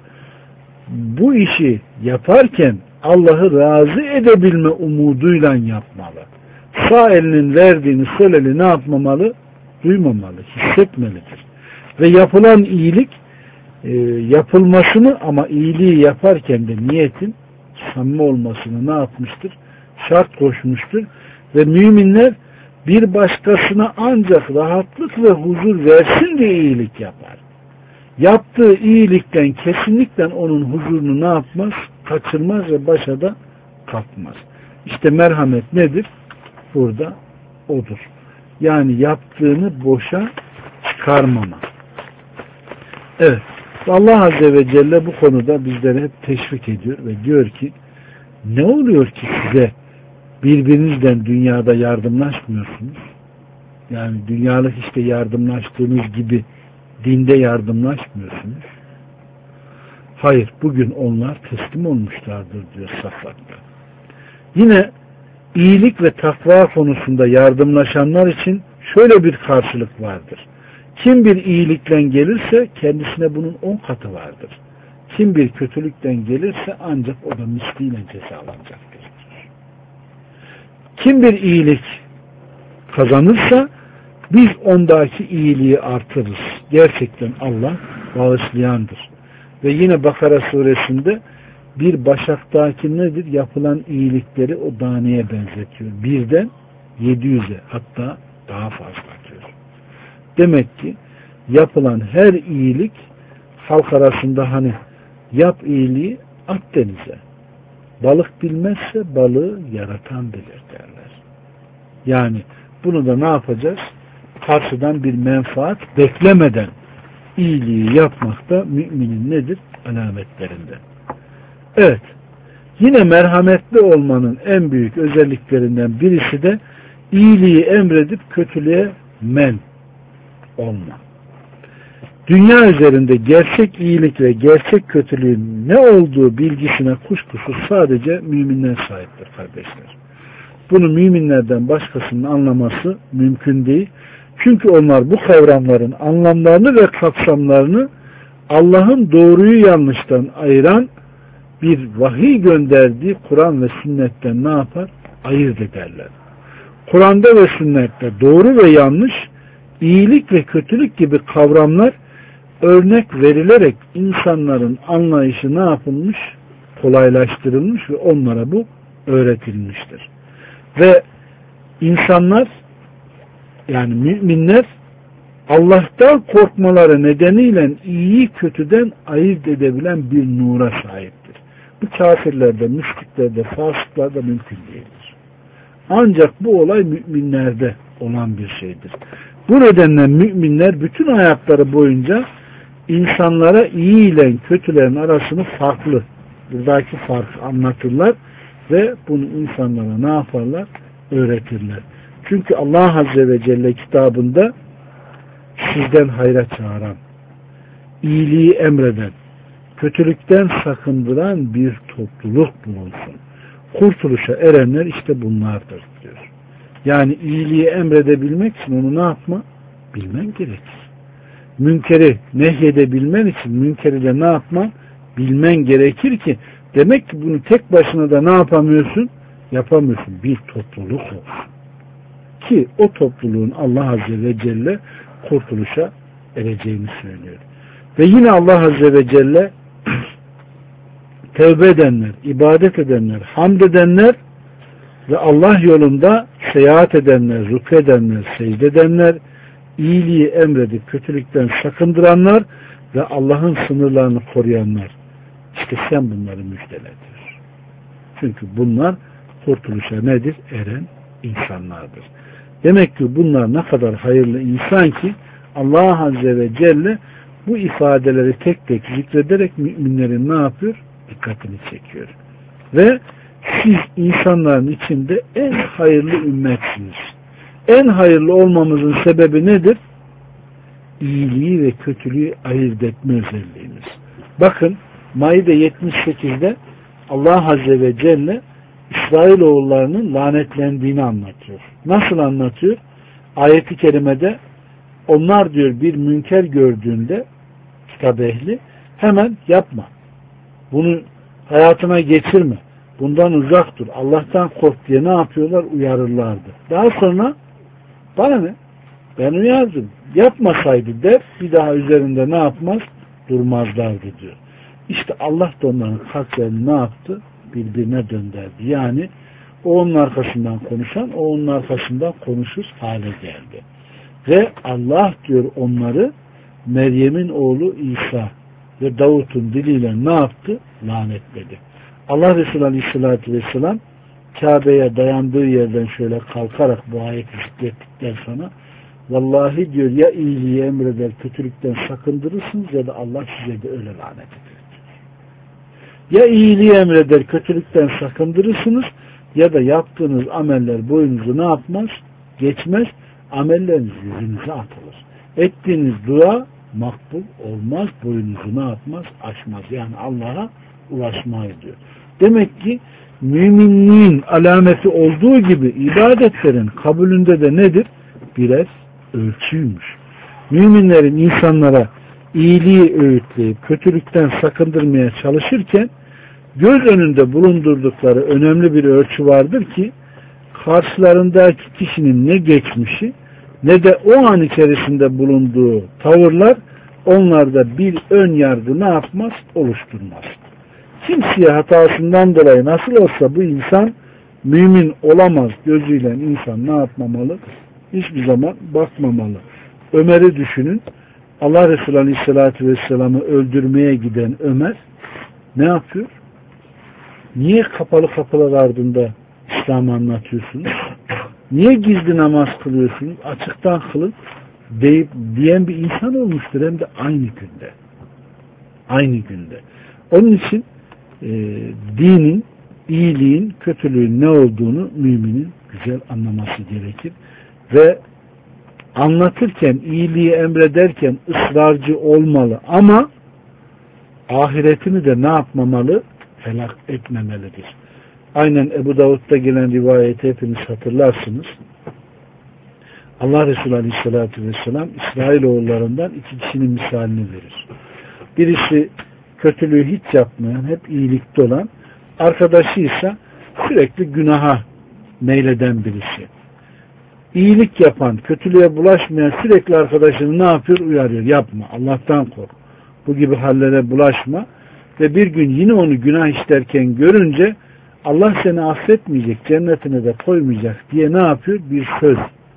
bu işi yaparken Allah'ı razı edebilme umuduyla yapmalı. Sağ elinin verdiğini sol eli ne yapmamalı? Duymamalı, hissetmelidir. Ve yapılan iyilik e, yapılmasını, ama iyiliği yaparken de niyetin samimi olmasını ne yapmıştır? Şart koşmuştur. Ve müminler bir başkasına ancak rahatlık ve huzur versin diye iyilik yapar. Yaptığı iyilikten kesinlikle onun huzurunu ne yapmaz? Kaçırmaz ve başa da kalkmaz. İşte merhamet nedir? Burada odur. Yani yaptığını boşa çıkarmama. Evet. Allah Azze ve Celle bu konuda bizleri hep teşvik ediyor ve diyor ki ne oluyor ki size birbirinizden dünyada yardımlaşmıyorsunuz? Yani dünyalık işte yardımlaştığınız gibi dinde yardımlaşmıyorsunuz. Hayır, bugün onlar teslim olmuşlardır diyor Safak'ta. Yine iyilik ve takva konusunda yardımlaşanlar için şöyle bir karşılık vardır. Kim bir iyilikten gelirse kendisine bunun on katı vardır. Kim bir kötülükten gelirse ancak o da misliyle cezalanacaktır. Kim bir iyilik kazanırsa biz ondaki iyiliği artırırız. Gerçekten Allah bağışlayandır. Ve yine Bakara suresinde bir başaktaki nedir? Yapılan iyilikleri o taneye benzetiyor. Birden yedi yüze hatta daha fazla diyor. Demek ki yapılan her iyilik halk arasında hani yap iyiliği at denize. Balık bilmezse balığı yaratan bilir derler. Yani bunu da ne yapacağız? Karşıdan bir menfaat beklemeden iyiliği yapmak da müminin nedir? Alametlerinden. Evet. Yine merhametli olmanın en büyük özelliklerinden birisi de iyiliği emredip kötülüğe men olma. Dünya üzerinde gerçek iyilik ve gerçek kötülüğün ne olduğu bilgisine kuşkusuz sadece müminler sahiptir kardeşler. Bunu müminlerden başkasının anlaması mümkün değil. Çünkü onlar bu kavramların anlamlarını ve kapsamlarını Allah'ın doğruyu yanlıştan ayıran bir vahiy gönderdiği Kur'an ve sünnetten ne yapar? Ayırt ederler. Kur'an'da ve sünnette doğru ve yanlış, iyilik ve kötülük gibi kavramlar örnek verilerek insanların anlayışı ne yapılmış? Kolaylaştırılmış ve onlara bu öğretilmiştir. Ve insanlar yani müminler Allah'tan korkmaları nedeniyle iyiyi kötüden ayırt edebilen bir nura sahiptir. Bu kafirlerde, müşriklerde, fasıklarda mümkün değildir. Ancak bu olay müminlerde olan bir şeydir. Bu nedenle müminler bütün hayatları boyunca insanlara iyi ile kötülerin arasını farklı, buradaki farkı anlatırlar ve bunu insanlara ne yaparlar? Öğretirler. Çünkü Allah Azze ve Celle kitabında sizden hayra çağıran, iyiliği emreden, kötülükten sakındıran bir topluluk bulunsun. Kurtuluşa erenler işte bunlardır diyor. Yani iyiliği emredebilmek için onu ne yapma? Bilmen gerekir. Münkeri nehyedebilmen için münkeri de ne yapma? Bilmen gerekir ki demek ki bunu tek başına da ne yapamıyorsun? Yapamıyorsun. Bir topluluk olsun. Ki o topluluğun Allah Azze ve Celle kurtuluşa ereceğini söylüyor. Ve yine Allah Azze ve Celle tevbe edenler, ibadet edenler, hamd edenler ve Allah yolunda seyahat edenler, rükû edenler, secde edenler, iyiliği emredip kötülükten sakındıranlar ve Allah'ın sınırlarını koruyanlar. İşte sen bunları müjdele diyor. Çünkü bunlar kurtuluşa nedir? Eren insanlardır. Demek ki bunlar ne kadar hayırlı insan ki Allah Azze ve Celle bu ifadeleri tek tek zikrederek müminlerin ne yapıyor? Dikkatini çekiyor. Ve siz insanların içinde en hayırlı ümmetsiniz. En hayırlı olmamızın sebebi nedir? İyiliği ve kötülüğü ayırt etme özelliğimiz. Bakın Maide yetmiş sekizde Allah Azze ve Celle İsrailoğullarının lanetlendiğini anlatıyor. Nasıl anlatıyor? Ayet-i kerimede onlar diyor bir münker gördüğünde kitap ehli hemen yapma. Bunu hayatına geçirme. Bundan uzak dur. Allah'tan kork diye ne yapıyorlar? Uyarırlardı. Daha sonra bana ne? Ben uyardım. Yapmasaydı der bir daha üzerinde ne yapmaz? Durmazlardı diyor. İşte Allah da onların kalplerini ne yaptı? Birbirine döndürdü. Yani o onun arkasından konuşan, o onun arkasından konuşur hale geldi. Ve Allah diyor onları Meryem'in oğlu İsa ve Davut'un diliyle ne yaptı? Lanetledi. Allah Resulü Aleyhisselatü Vesselam Kabe'ye dayandığı yerden şöyle kalkarak bu ayeti zikrettikten sonra vallahi diyor ya iyiliği emreder kötülükten sakındırırsınız ya da Allah size de öyle lanet eder. Ya iyiliği emreder kötülükten sakındırırsınız ya da yaptığınız ameller boyunuzu ne yapmaz? Geçmez. Amelleriniz yüzünüze atılır. Ettiğiniz dua makbul olmaz. Boyunuzu ne yapmaz? Aşmaz. Yani Allah'a ulaşmayı diyor. Demek ki müminliğin alameti olduğu gibi ibadetlerin kabulünde de nedir? Birer ölçüymüş. Müminlerin insanlara iyiliği öğütleyip kötülükten sakındırmaya çalışırken göz önünde bulundurdukları önemli bir ölçü vardır ki karşılarındaki kişinin ne geçmişi ne de o an içerisinde bulunduğu tavırlar onlarda bir ön yargı ne yapmaz? Oluşturmaz. Kimseye hatasından dolayı nasıl olsa bu insan mümin olamaz gözüyle insan ne yapmamalı? Hiçbir zaman bakmamalı. Ömer'i düşünün. Allah Resulü Aleyhisselatü Vesselam'ı öldürmeye giden Ömer ne yapıyor? Niye kapalı kapılar ardında İslam'ı anlatıyorsunuz? Niye gizli namaz kılıyorsunuz? Açıktan kılın deyip diyen bir insan olmuştur hem de aynı günde. Aynı günde. Onun için e, dinin, iyiliğin, kötülüğün ne olduğunu müminin güzel anlaması gerekir. Ve anlatırken, iyiliği emrederken ısrarcı olmalı ama ahiretini de ne yapmamalı? Helak etmemelidir. Aynen Ebu Davud'da gelen rivayeti hepiniz hatırlarsınız. Allah Resulü Aleyhisselatü Vesselam İsrailoğullarından iki kişinin misalini verir. Birisi kötülüğü hiç yapmayan, hep iyilikte olan, arkadaşıysa sürekli günaha meyleden birisi. İyilik yapan, kötülüğe bulaşmayan sürekli arkadaşını ne yapıyor? Uyarıyor. Yapma, Allah'tan kork. Bu gibi hallere bulaşma. Ve bir gün yine onu günah işlerken görünce Allah seni affetmeyecek, cennetine de koymayacak diye ne yapıyor? Bir söz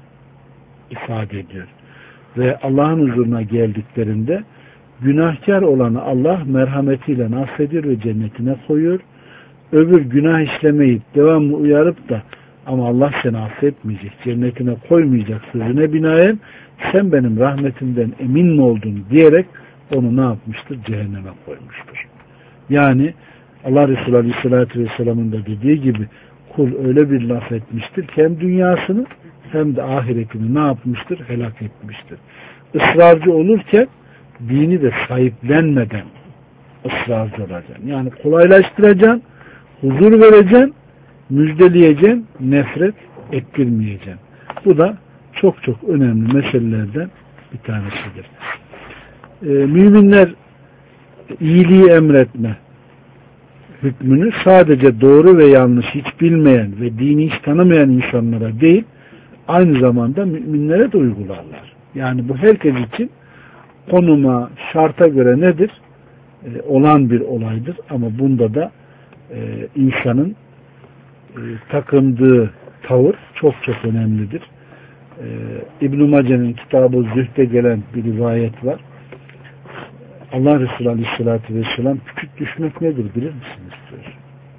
ifade ediyor. Ve Allah'ın huzuruna geldiklerinde günahkar olanı Allah merhametiyle affediyor ve cennetine koyuyor. Öbür günah işlemeyip devamlı uyarıp da ama Allah seni affetmeyecek, cennetine koymayacak sözüne binaen sen benim rahmetimden emin mi oldun diyerek onu ne yapmıştır? Cehenneme koymuştur. Yani Allah Resulü Aleyhisselatü Vesselam'ın da dediği gibi kul öyle bir laf etmiştir ki hem dünyasını hem de ahiretini ne yapmıştır? Helak etmiştir. Israrcı olurken dini de sahiplenmeden ısrarcı olacaksın. Yani kolaylaştıracaksın, huzur vereceksin, müjdeleyeceksin, nefret ettirmeyeceksin. Bu da çok çok önemli meselelerden bir tanesidir. Ee, müminler iyiliği emretme hükmünü sadece doğru ve yanlış hiç bilmeyen ve dini hiç tanımayan insanlara değil, aynı zamanda müminlere de uygularlar. Yani bu herkes için konuma, şarta göre nedir? Ee, olan bir olaydır. Ama bunda da e, insanın e, takındığı tavır çok çok önemlidir. Ee, İbn-i Mace'nin kitabı Zühd'e gelen bir rivayet var. Allah Resulü Aleyhisselatü Vesselam küçük düşmek nedir bilir misiniz diyor.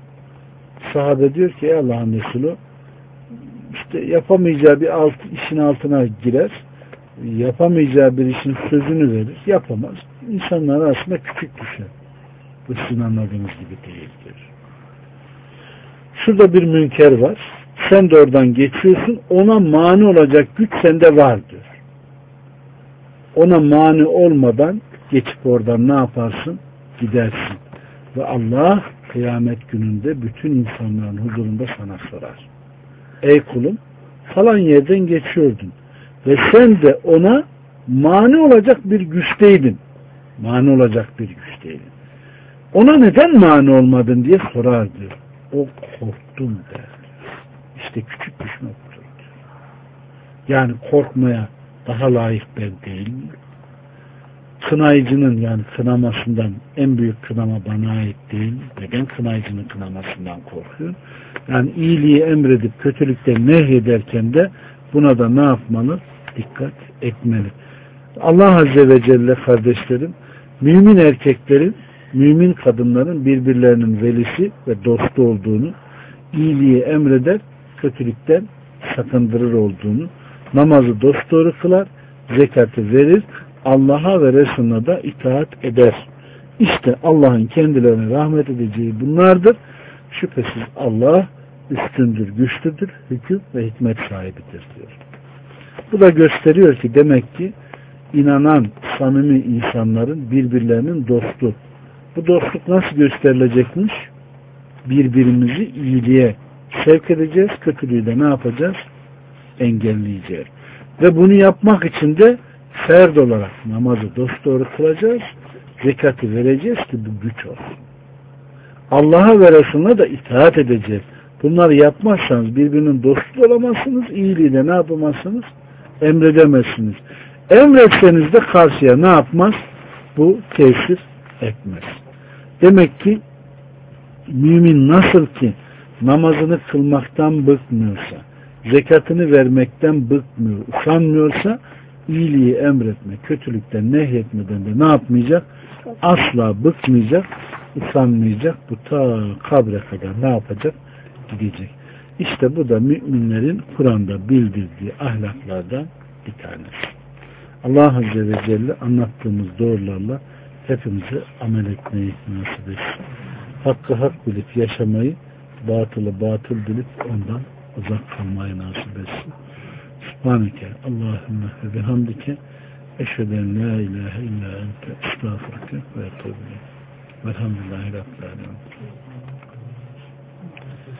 Sahabe diyor ki ey Allah'ın Resulü işte yapamayacağı bir alt, işin altına girer, yapamayacağı bir işin sözünü verir, yapamaz. İnsanlar arasında küçük düşer. Bu sizin anladığınız gibi değil diyor. Şurada bir münker var. Sen de oradan geçiyorsun. Ona mani olacak güç sende var diyor. Ona mani olmadan geçip oradan ne yaparsın? Gidersin. Ve Allah kıyamet gününde bütün insanların huzurunda sana sorar. Ey kulum falan yerden geçiyordun. Ve sen de ona mani olacak bir güçteydin. Mani olacak bir güçteydin. Ona neden mani olmadın diye sorar diyor. O korktum der. İşte küçük düşmek budur. Yani korkmaya daha layık ben değil mi? Kınayıcının yani kınamasından en büyük kınama bana ait değil mi? Neden kınayıcının kınamasından korkuyor? Yani iyiliği emredip kötülükten nehyederken de buna da ne yapmalı? Dikkat etmeli. Allah Azze ve Celle kardeşlerim, mümin erkeklerin, mümin kadınların birbirlerinin velisi ve dostu olduğunu, iyiliği emreder, kötülükten sakındırır olduğunu, namazı dosdoğru kılar, zekatı verir, Allah'a ve Resulüne da itaat eder. İşte Allah'ın kendilerine rahmet edeceği bunlardır. Şüphesiz Allah üstündür, güçlüdür, hüküm ve hikmet sahibidir diyor. Bu da gösteriyor ki demek ki inanan, samimi insanların birbirlerinin dostu. Bu dostluk nasıl gösterilecekmiş? birbirimizi iyiliğe sevk edeceğiz. Kötülüğü de ne yapacağız? Engelleyeceğiz. Ve bunu yapmak için de ferd olarak namazı dosdoğru kılacağız. Zekatı vereceğiz ki bu güç olsun. Allah'a ve Resulüne de itaat edeceğiz. Bunları yapmazsanız birbirinin dostu olamazsınız. İyiliği de ne yapamazsınız? Emredemezsiniz. Emretseniz de karşıya ne yapmaz? Bu tesir etmez. Demek ki mümin nasıl ki namazını kılmaktan bıkmıyorsa, zekatını vermekten bıkmıyor, usanmıyorsa, iyiliği emretme, kötülükten nehyetmeden de ne yapmayacak? Asla bıkmayacak, usanmayacak. Bu ta kabre kadar ne yapacak? Gidecek. İşte bu da müminlerin Kur'an'da bildirdiği ahlaklardan bir tanesi. Allah Azze ve Celle anlattığımız doğrularla hepimize amel etmeyi nasip etsin. Hakkı hak bilip yaşamayı, batılı batıl bilip ondan uzak kalmayı nasip etsin. Subhaneke Allahümme ve bihamdike eşheden la ilahe illa ente estağfurke ve etûbü ileyk. Velhamdülillahi Rabbil alemin.